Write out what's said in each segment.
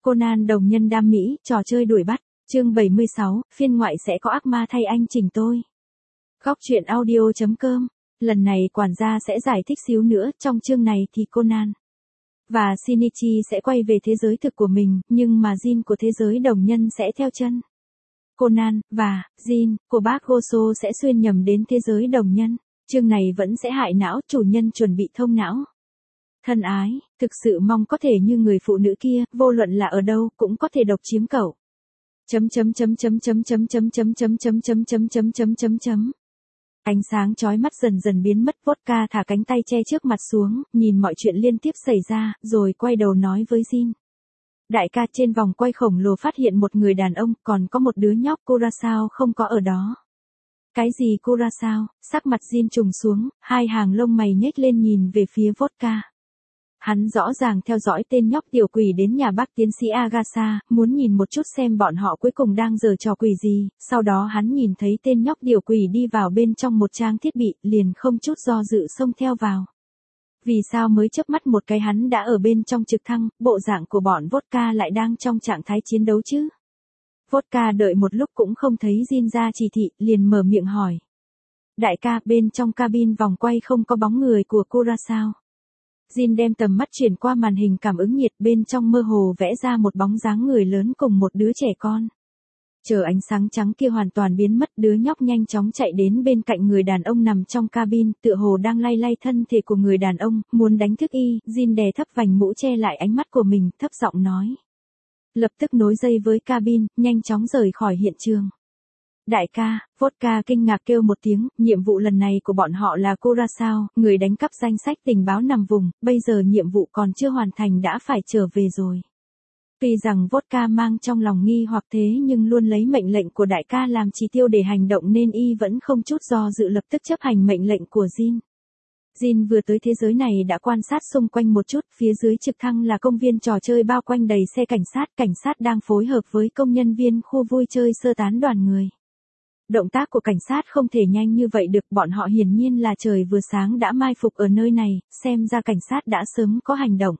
Conan đồng nhân đam mỹ, trò chơi đuổi bắt, chương 76, phiên ngoại sẽ có ác ma thay anh chỉnh tôi. Góc truyện audio.com, lần này quản gia sẽ giải thích xíu nữa, trong chương này thì Conan và Shinichi sẽ quay về thế giới thực của mình, nhưng mà Jin của thế giới đồng nhân sẽ theo chân. Conan và Jin của bác Goso sẽ xuyên nhầm đến thế giới đồng nhân. Chương này vẫn sẽ hại não, chủ nhân chuẩn bị thông não. Thân ái, thực sự mong có thể như người phụ nữ kia, vô luận là ở đâu cũng có thể độc chiếm cậu. Ánh sáng chói mắt dần dần biến mất, vodka thả cánh tay che trước mặt xuống, nhìn mọi chuyện liên tiếp xảy ra, rồi quay đầu nói với Jin. Đại ca, trên vòng quay khổng lồ phát hiện một người đàn ông, còn có một đứa nhóc Curaçao không có ở đó. Cái gì Curaçao? Sắc mặt Jin trùng xuống, hai hàng lông mày nhếch lên nhìn về phía vodka. Hắn rõ ràng theo dõi tên nhóc tiểu quỷ đến nhà bác tiến sĩ Agatha, muốn nhìn một chút xem bọn họ cuối cùng đang giở trò quỷ gì, sau đó hắn nhìn thấy tên nhóc tiểu quỷ đi vào bên trong một trang thiết bị, liền không chút do dự xông theo vào. Vì sao mới chớp mắt một cái hắn đã ở bên trong trực thăng, bộ dạng của bọn vodka lại đang trong trạng thái chiến đấu chứ? Vodka đợi một lúc cũng không thấy Jin ra chỉ thị, liền mở miệng hỏi. Đại ca, bên trong cabin vòng quay không có bóng người của Curaçao. Jin đem tầm mắt chuyển qua màn hình cảm ứng nhiệt, bên trong mơ hồ vẽ ra một bóng dáng người lớn cùng một đứa trẻ con. Chờ ánh sáng trắng kia hoàn toàn biến mất, đứa nhóc nhanh chóng chạy đến bên cạnh người đàn ông nằm trong cabin, tựa hồ đang lay lay thân thể của người đàn ông, muốn đánh thức y. Jin đè thấp vành mũ che lại ánh mắt của mình, thấp giọng nói. Lập tức nối dây với cabin, nhanh chóng rời khỏi hiện trường. Đại ca, vodka kinh ngạc kêu một tiếng, nhiệm vụ lần này của bọn họ là Curaçao, người đánh cắp danh sách tình báo nằm vùng, bây giờ nhiệm vụ còn chưa hoàn thành đã phải trở về rồi. Tuy rằng vodka mang trong lòng nghi hoặc thế nhưng luôn lấy mệnh lệnh của đại ca làm chỉ tiêu để hành động nên y vẫn không chút do dự lập tức chấp hành mệnh lệnh của Jin. Jin vừa tới thế giới này đã quan sát xung quanh một chút, phía dưới trực thăng là công viên trò chơi bao quanh đầy xe cảnh sát đang phối hợp với công nhân viên khu vui chơi sơ tán đoàn người. Động tác của cảnh sát không thể nhanh như vậy được, bọn họ hiển nhiên là trời vừa sáng đã mai phục ở nơi này, xem ra cảnh sát đã sớm có hành động.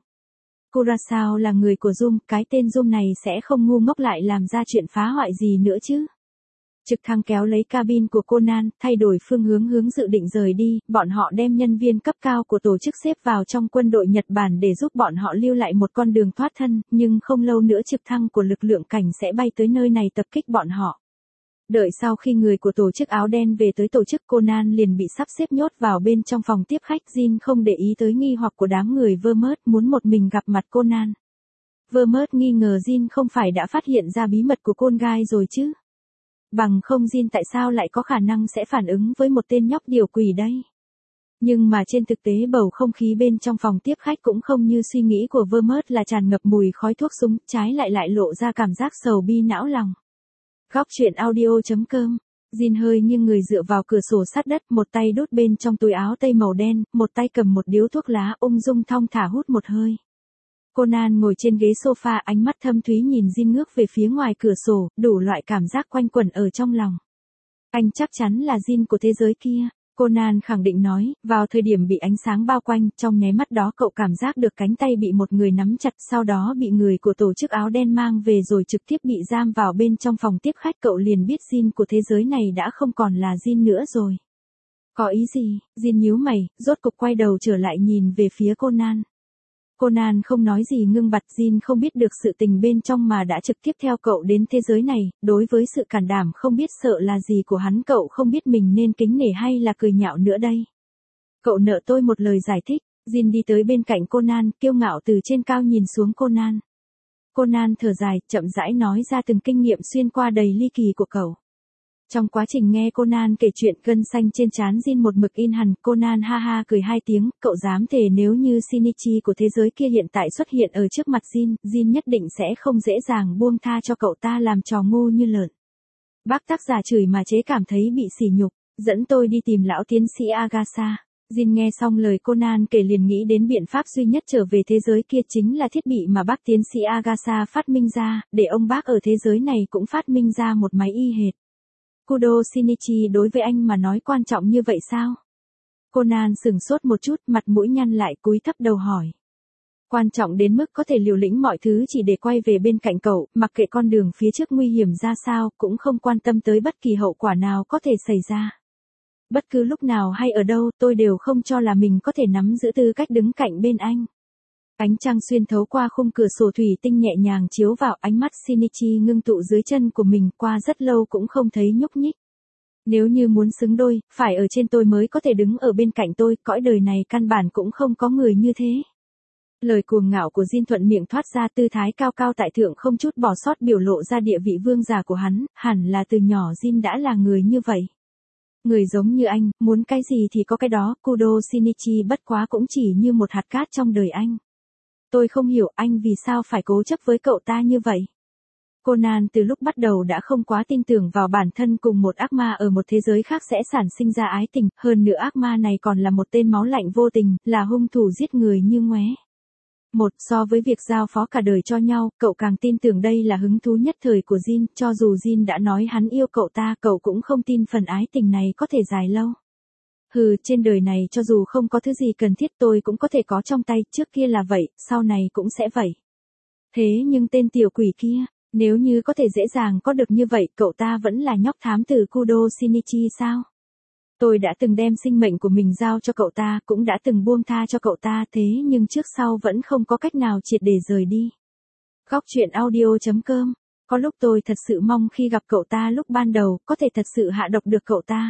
Curaçao là người của Zoom, cái tên Zoom này sẽ không ngu ngốc lại làm ra chuyện phá hoại gì nữa chứ. Trực thăng kéo lấy cabin của Conan, thay đổi phương hướng dự định rời đi, bọn họ đem nhân viên cấp cao của tổ chức xếp vào trong quân đội Nhật Bản để giúp bọn họ lưu lại một con đường thoát thân, nhưng không lâu nữa trực thăng của lực lượng cảnh sẽ bay tới nơi này tập kích bọn họ. Đợi sau khi người của tổ chức áo đen về tới tổ chức, Conan liền bị sắp xếp nhốt vào bên trong phòng tiếp khách. Jin không để ý tới nghi hoặc của đám người Vermouth, muốn một mình gặp mặt Conan. Vermouth nghi ngờ Jin không phải đã phát hiện ra bí mật của con gai rồi chứ. Bằng không Jin tại sao lại có khả năng sẽ phản ứng với một tên nhóc điều quỷ đây? Nhưng mà trên thực tế bầu không khí bên trong phòng tiếp khách cũng không như suy nghĩ của Vermouth là tràn ngập mùi khói thuốc súng, trái lại lộ ra cảm giác sầu bi não lòng. Góc truyện audio.com, Jin hơi nghiêng người dựa vào cửa sổ sát đất, một tay đút bên trong túi áo tây màu đen, một tay cầm một điếu thuốc lá, ung dung thong thả hút một hơi. Conan ngồi trên ghế sofa, ánh mắt thâm thúy nhìn Jin ngước về phía ngoài cửa sổ, đủ loại cảm giác quanh quẩn ở trong lòng. Anh chắc chắn là Jin của thế giới kia. Conan khẳng định nói, vào thời điểm bị ánh sáng bao quanh, trong nháy mắt đó cậu cảm giác được cánh tay bị một người nắm chặt, sau đó bị người của tổ chức áo đen mang về rồi trực tiếp bị giam vào bên trong phòng tiếp khách, cậu liền biết Jin của thế giới này đã không còn là Jin nữa rồi. Có ý gì? Jin nhíu mày, rốt cục quay đầu trở lại nhìn về phía Conan. Conan không nói gì ngưng bặt. Jin không biết được sự tình bên trong mà đã trực tiếp theo cậu đến thế giới này, đối với sự can đảm không biết sợ là gì của hắn cậu không biết mình nên kính nể hay là cười nhạo nữa đây. Cậu nợ tôi một lời giải thích. Jin đi tới bên cạnh Conan, kiêu ngạo từ trên cao nhìn xuống Conan. Conan thở dài, chậm rãi nói ra từng kinh nghiệm xuyên qua đầy ly kỳ của cậu. Trong quá trình nghe Conan kể chuyện, gân xanh trên trán Jin một mực in hẳn. Conan ha ha cười hai tiếng, cậu dám thề nếu như Shinichi của thế giới kia hiện tại xuất hiện ở trước mặt Jin nhất định sẽ không dễ dàng buông tha cho cậu ta làm trò ngu như lợn. Bác tác giả chửi mà chế cảm thấy bị sỉ nhục, dẫn tôi đi tìm lão tiến sĩ Agatha. Jin nghe xong lời Conan kể liền nghĩ đến biện pháp duy nhất trở về thế giới kia chính là thiết bị mà bác tiến sĩ Agatha phát minh ra, để ông bác ở thế giới này cũng phát minh ra một máy y hệt. Kudo Shinichi đối với anh mà nói quan trọng như vậy sao? Conan sửng sốt một chút, mặt mũi nhăn lại, cúi thấp đầu hỏi. Quan trọng đến mức có thể liều lĩnh mọi thứ chỉ để quay về bên cạnh cậu, mặc kệ con đường phía trước nguy hiểm ra sao, cũng không quan tâm tới bất kỳ hậu quả nào có thể xảy ra. Bất cứ lúc nào hay ở đâu, tôi đều không cho là mình có thể nắm giữ tư cách đứng cạnh bên anh. Ánh trăng xuyên thấu qua khung cửa sổ thủy tinh nhẹ nhàng chiếu vào, ánh mắt Shinichi ngưng tụ dưới chân của mình, qua rất lâu cũng không thấy nhúc nhích. Nếu như muốn xứng đôi, phải ở trên tôi mới có thể đứng ở bên cạnh tôi, cõi đời này căn bản cũng không có người như thế. Lời cuồng ngạo của Jin thuận miệng thoát ra, tư thái cao cao tại thượng không chút bỏ sót biểu lộ ra địa vị vương giả của hắn, hẳn là từ nhỏ Jin đã là người như vậy. Người giống như anh, muốn cái gì thì có cái đó, Kudo Shinichi bất quá cũng chỉ như một hạt cát trong đời anh. Tôi không hiểu anh vì sao phải cố chấp với cậu ta như vậy. Conan từ lúc bắt đầu đã không quá tin tưởng vào bản thân cùng một ác ma ở một thế giới khác sẽ sản sinh ra ái tình, hơn nữa ác ma này còn là một tên máu lạnh vô tình, là hung thủ giết người như ngoé. So với việc giao phó cả đời cho nhau, cậu càng tin tưởng đây là hứng thú nhất thời của Jin, cho dù Jin đã nói hắn yêu cậu ta, cậu cũng không tin phần ái tình này có thể dài lâu. Trên đời này cho dù không có thứ gì cần thiết tôi cũng có thể có trong tay, trước kia là vậy, sau này cũng sẽ vậy. Thế nhưng tên tiểu quỷ kia, nếu như có thể dễ dàng có được như vậy, cậu ta vẫn là nhóc thám tử Kudo Shinichi sao? Tôi đã từng đem sinh mệnh của mình giao cho cậu ta, cũng đã từng buông tha cho cậu ta, thế nhưng trước sau vẫn không có cách nào triệt để rời đi. Góc truyện audio.com. Có lúc tôi thật sự mong khi gặp cậu ta lúc ban đầu, có thể thật sự hạ độc được cậu ta.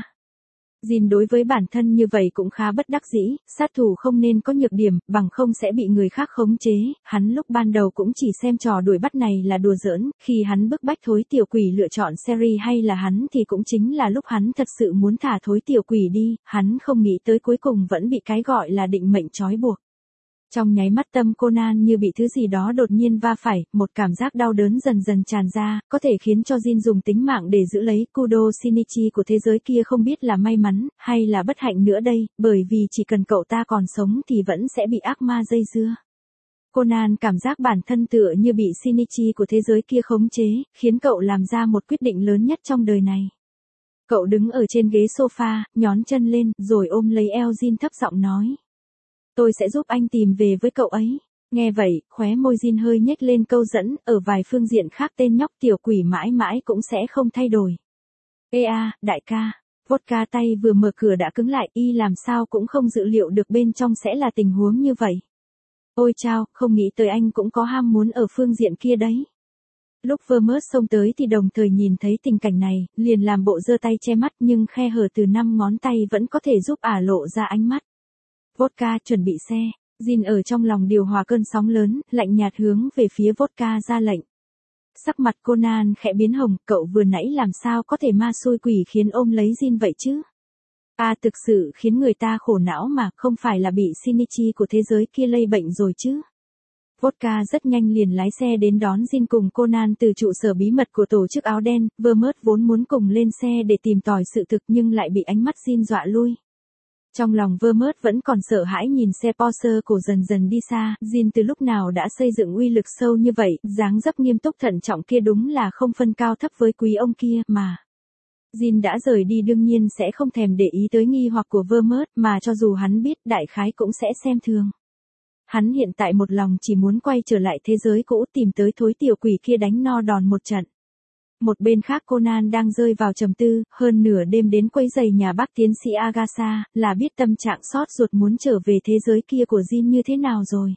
Jin đối với bản thân như vậy cũng khá bất đắc dĩ, sát thủ không nên có nhược điểm, bằng không sẽ bị người khác khống chế, hắn lúc ban đầu cũng chỉ xem trò đuổi bắt này là đùa giỡn, khi hắn bức bách thối tiểu quỷ lựa chọn Seri hay là hắn thì cũng chính là lúc hắn thật sự muốn thả thối tiểu quỷ đi, hắn không nghĩ tới cuối cùng vẫn bị cái gọi là định mệnh trói buộc. Trong nháy mắt tâm Conan như bị thứ gì đó đột nhiên va phải, một cảm giác đau đớn dần dần tràn ra, có thể khiến cho Jin dùng tính mạng để giữ lấy. Kudo Shinichi của thế giới kia không biết là may mắn, hay là bất hạnh nữa đây, bởi vì chỉ cần cậu ta còn sống thì vẫn sẽ bị ác ma dây dưa. Conan cảm giác bản thân tựa như bị Shinichi của thế giới kia khống chế, khiến cậu làm ra một quyết định lớn nhất trong đời này. Cậu đứng ở trên ghế sofa, nhón chân lên, rồi ôm lấy eo Jin thấp giọng nói. Tôi sẽ giúp anh tìm về với cậu ấy. Nghe vậy, khóe môi Jin hơi nhếch lên câu dẫn, ở vài phương diện khác tên nhóc tiểu quỷ mãi mãi cũng sẽ không thay đổi. Ê a, đại ca. Vodka tay vừa mở cửa đã cứng lại, y làm sao cũng không dự liệu được bên trong sẽ là tình huống như vậy. Ôi chao, không nghĩ tới anh cũng có ham muốn ở phương diện kia đấy. Lúc Vermouth xông tới thì đồng thời nhìn thấy tình cảnh này, liền làm bộ giơ tay che mắt nhưng khe hở từ 5 ngón tay vẫn có thể giúp ả lộ ra ánh mắt. Vodka chuẩn bị xe, Jin ở trong lòng điều hòa cơn sóng lớn, lạnh nhạt hướng về phía Vodka ra lệnh. Sắc mặt Conan khẽ biến hồng, cậu vừa nãy làm sao có thể ma xui quỷ khiến ôm lấy Jin vậy chứ? Thực sự khiến người ta khổ não mà, không phải là bị Shinichi của thế giới kia lây bệnh rồi chứ? Vodka rất nhanh liền lái xe đến đón Jin cùng Conan từ trụ sở bí mật của tổ chức áo đen, Vermouth vốn muốn cùng lên xe để tìm tòi sự thực nhưng lại bị ánh mắt Jin dọa lui. Trong lòng Vermouth vẫn còn sợ hãi nhìn xe Porsche cổ dần dần đi xa, Jin từ lúc nào đã xây dựng uy lực sâu như vậy, dáng dấp nghiêm túc thận trọng kia đúng là không phân cao thấp với quý ông kia, mà. Jin đã rời đi đương nhiên sẽ không thèm để ý tới nghi hoặc của Vermouth, mà cho dù hắn biết đại khái cũng sẽ xem thường. Hắn hiện tại một lòng chỉ muốn quay trở lại thế giới cũ tìm tới thối tiểu quỷ kia đánh no đòn một trận. Một bên khác Conan đang rơi vào trầm tư, hơn nửa đêm đến quấy giày nhà bác tiến sĩ Agatha, là biết tâm trạng xót ruột muốn trở về thế giới kia của Jin như thế nào rồi.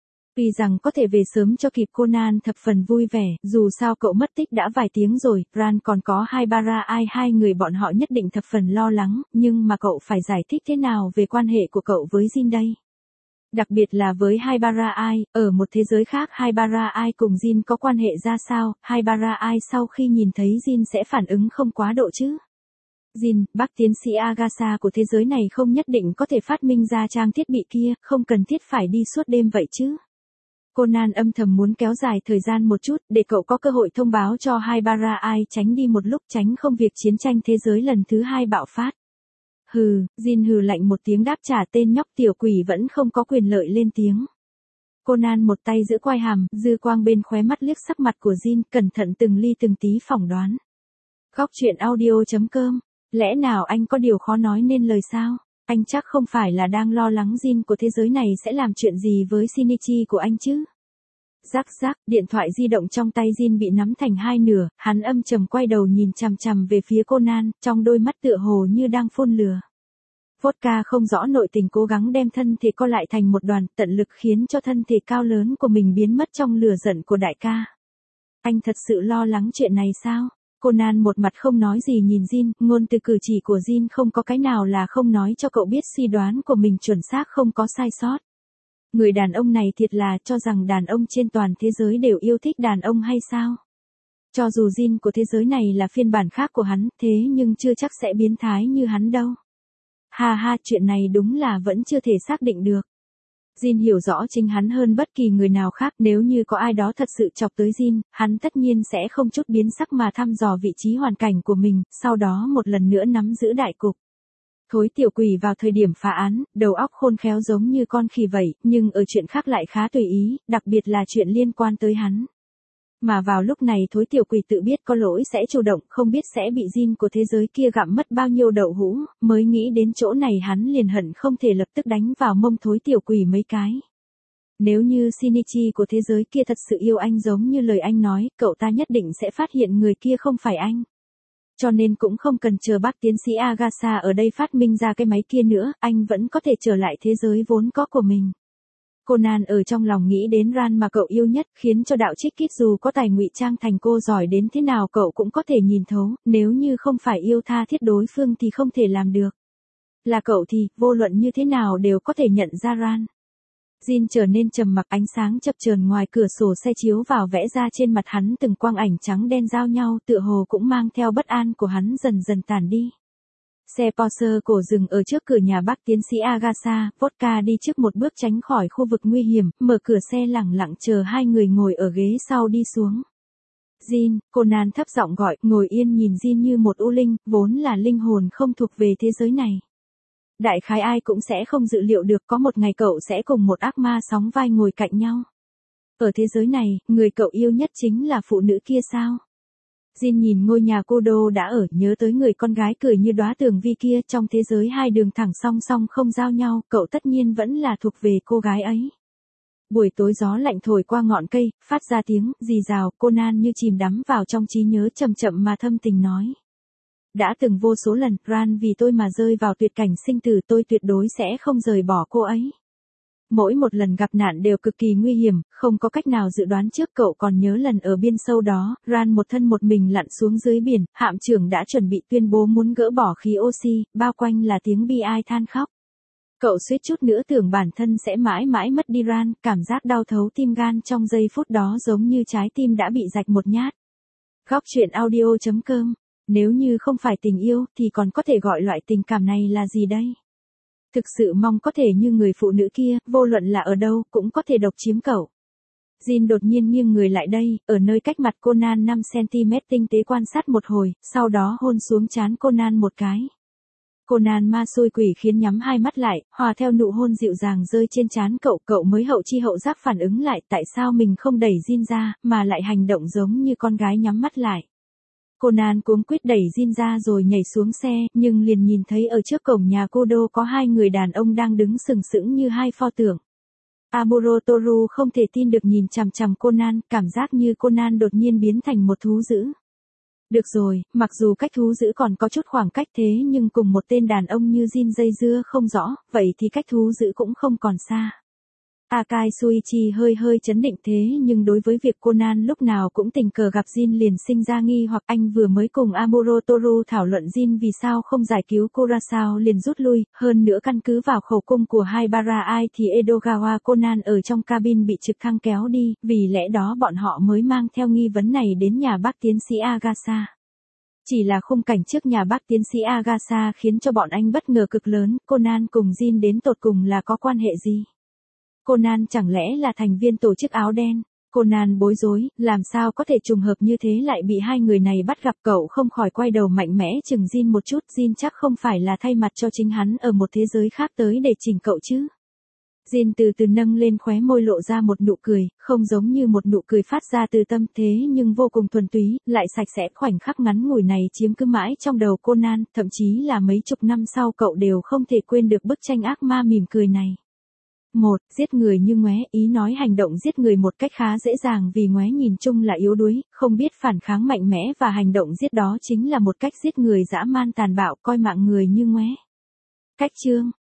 Vì rằng có thể về sớm cho kịp Conan thập phần vui vẻ, dù sao cậu mất tích đã vài tiếng rồi, Bran còn có Haibara-ai, hai người bọn họ nhất định thập phần lo lắng, nhưng mà cậu phải giải thích thế nào về quan hệ của cậu với Jin đây? Đặc biệt là với Haibara-ai, ở một thế giới khác Haibara-ai cùng Jin có quan hệ ra sao, Haibara-ai sau khi nhìn thấy Jin sẽ phản ứng không quá độ chứ? Jin, bác tiến sĩ Agatha của thế giới này không nhất định có thể phát minh ra trang thiết bị kia, không cần thiết phải đi suốt đêm vậy chứ? Conan âm thầm muốn kéo dài thời gian một chút, để cậu có cơ hội thông báo cho Haibara-ai tránh đi một lúc tránh không việc chiến tranh thế giới lần thứ 2 bạo phát. Jin hừ lạnh một tiếng đáp trả tên nhóc tiểu quỷ vẫn không có quyền lợi lên tiếng. Conan một tay giữ quai hàm, dư quang bên khóe mắt liếc sắc mặt của Jin, cẩn thận từng ly từng tí phỏng đoán. Góc truyện audio.com, lẽ nào anh có điều khó nói nên lời sao? Anh chắc không phải là đang lo lắng Jin của thế giới này sẽ làm chuyện gì với Shinichi của anh chứ? Rắc rắc, điện thoại di động trong tay Jin bị nắm thành hai nửa, hắn âm trầm quay đầu nhìn chằm chằm về phía Conan, trong đôi mắt tựa hồ như đang phun lửa. Vodka không rõ nội tình cố gắng đem thân thể co lại thành một đoàn, tận lực khiến cho thân thể cao lớn của mình biến mất trong lửa giận của đại ca. Anh thật sự lo lắng chuyện này sao? Conan một mặt không nói gì nhìn Jin, ngôn từ cử chỉ của Jin không có cái nào là không nói cho cậu biết suy đoán của mình chuẩn xác không có sai sót. Người đàn ông này thiệt là cho rằng đàn ông trên toàn thế giới đều yêu thích đàn ông hay sao? Cho dù Jin của thế giới này là phiên bản khác của hắn, thế nhưng chưa chắc sẽ biến thái như hắn đâu. Ha ha, chuyện này đúng là vẫn chưa thể xác định được. Jin hiểu rõ chính hắn hơn bất kỳ người nào khác, nếu như có ai đó thật sự chọc tới Jin, hắn tất nhiên sẽ không chút biến sắc mà thăm dò vị trí hoàn cảnh của mình, sau đó một lần nữa nắm giữ đại cục. Thối tiểu quỷ vào thời điểm phá án, đầu óc khôn khéo giống như con khỉ vậy, nhưng ở chuyện khác lại khá tùy ý, đặc biệt là chuyện liên quan tới hắn. Mà vào lúc này thối tiểu quỷ tự biết có lỗi sẽ chủ động, không biết sẽ bị Jin của thế giới kia gặm mất bao nhiêu đậu hũ, mới nghĩ đến chỗ này hắn liền hận không thể lập tức đánh vào mông thối tiểu quỷ mấy cái. Nếu như Shinichi của thế giới kia thật sự yêu anh giống như lời anh nói, cậu ta nhất định sẽ phát hiện người kia không phải anh. Cho nên cũng không cần chờ bác tiến sĩ Agasha ở đây phát minh ra cái máy kia nữa, anh vẫn có thể trở lại thế giới vốn có của mình. Conan ở trong lòng nghĩ đến Ran mà cậu yêu nhất, khiến cho đạo trích kít dù có tài ngụy trang thành cô giỏi đến thế nào cậu cũng có thể nhìn thấu, nếu như không phải yêu tha thiết đối phương thì không thể làm được. Là cậu thì, vô luận như thế nào đều có thể nhận ra Ran. Jin trở nên trầm mặc, ánh sáng chập chờn ngoài cửa sổ xe chiếu vào vẽ ra trên mặt hắn từng quang ảnh trắng đen giao nhau, tựa hồ cũng mang theo bất an của hắn dần dần tàn đi. Xe Porsche cổ dừng ở trước cửa nhà bác tiến sĩ Agasha, Vodka đi trước một bước tránh khỏi khu vực nguy hiểm, mở cửa xe lẳng lặng chờ hai người ngồi ở ghế sau đi xuống. Jin, Conan thấp giọng gọi, ngồi yên nhìn Jin như một u linh, vốn là linh hồn không thuộc về thế giới này. Đại khái ai cũng sẽ không dự liệu được có một ngày cậu sẽ cùng một ác ma sóng vai ngồi cạnh nhau. Ở thế giới này, người cậu yêu nhất chính là phụ nữ kia sao? Jin nhìn ngôi nhà cô đô đã ở, nhớ tới người con gái cười như đóa tường vi kia, trong thế giới hai đường thẳng song song không giao nhau, cậu tất nhiên vẫn là thuộc về cô gái ấy. Buổi tối gió lạnh thổi qua ngọn cây, phát ra tiếng rì rào, Conan như chìm đắm vào trong trí nhớ chậm chậm mà thâm tình nói. Đã từng vô số lần, Ran vì tôi mà rơi vào tuyệt cảnh sinh tử, tôi tuyệt đối sẽ không rời bỏ cô ấy. Mỗi một lần gặp nạn đều cực kỳ nguy hiểm, không có cách nào dự đoán trước. Cậu còn nhớ lần ở biên sâu đó, Ran một thân một mình lặn xuống dưới biển, hạm trưởng đã chuẩn bị tuyên bố muốn gỡ bỏ khí oxy, bao quanh là tiếng bi ai than khóc. Cậu suýt chút nữa tưởng bản thân sẽ mãi mãi mất đi Ran, cảm giác đau thấu tim gan trong giây phút đó giống như trái tim đã bị rạch một nhát. Góc truyện audio.com. Nếu như không phải tình yêu, thì còn có thể gọi loại tình cảm này là gì đây? Thực sự mong có thể như người phụ nữ kia, vô luận là ở đâu, cũng có thể độc chiếm cậu. Jin đột nhiên nghiêng người lại đây, ở nơi cách mặt Conan 5cm tinh tế quan sát một hồi, sau đó hôn xuống trán Conan một cái. Conan ma xui quỷ khiến nhắm hai mắt lại, hòa theo nụ hôn dịu dàng rơi trên trán cậu, cậu mới hậu chi hậu giác phản ứng lại tại sao mình không đẩy Jin ra, mà lại hành động giống như con gái nhắm mắt lại. Conan cuống quýt đẩy Jin ra rồi nhảy xuống xe, nhưng liền nhìn thấy ở trước cổng nhà cô đô có hai người đàn ông đang đứng sừng sững như hai pho tượng. Amuro Toru không thể tin được nhìn chằm chằm Conan, cảm giác như Conan đột nhiên biến thành một thú dữ. Được rồi, mặc dù cách thú dữ còn có chút khoảng cách thế nhưng cùng một tên đàn ông như Jin dây dưa không rõ, vậy thì cách thú dữ cũng không còn xa. Akai Suichi hơi chấn định thế nhưng đối với việc Conan lúc nào cũng tình cờ gặp Jin liền sinh ra nghi hoặc anh vừa mới cùng Amuro Toru thảo luận Jin vì sao không giải cứu Kurasao liền rút lui, hơn nữa căn cứ vào khẩu cung của Haibara Ai thì Edogawa Conan ở trong cabin bị trực thăng kéo đi, vì lẽ đó bọn họ mới mang theo nghi vấn này đến nhà bác tiến sĩ Agasha. Chỉ là khung cảnh trước nhà bác tiến sĩ Agasha khiến cho bọn anh bất ngờ cực lớn, Conan cùng Jin đến tột cùng là có quan hệ gì? Conan chẳng lẽ là thành viên tổ chức áo đen? Conan bối rối, làm sao có thể trùng hợp như thế lại bị hai người này bắt gặp, cậu không khỏi quay đầu mạnh mẽ chừng Jin một chút, Jin chắc không phải là thay mặt cho chính hắn ở một thế giới khác tới để chỉnh cậu chứ? Jin từ từ nâng lên khóe môi lộ ra một nụ cười, không giống như một nụ cười phát ra từ tâm thế nhưng vô cùng thuần túy, lại sạch sẽ. Khoảnh khắc ngắn ngủi này chiếm cứ mãi trong đầu Conan, thậm chí là mấy chục năm sau cậu đều không thể quên được bức tranh ác ma mỉm cười này. Một, giết người như Ngoé, ý nói hành động giết người một cách khá dễ dàng vì Ngoé nhìn chung là yếu đuối, không biết phản kháng mạnh mẽ và hành động giết đó chính là một cách giết người dã man tàn bạo coi mạng người như Ngoé. Cách chương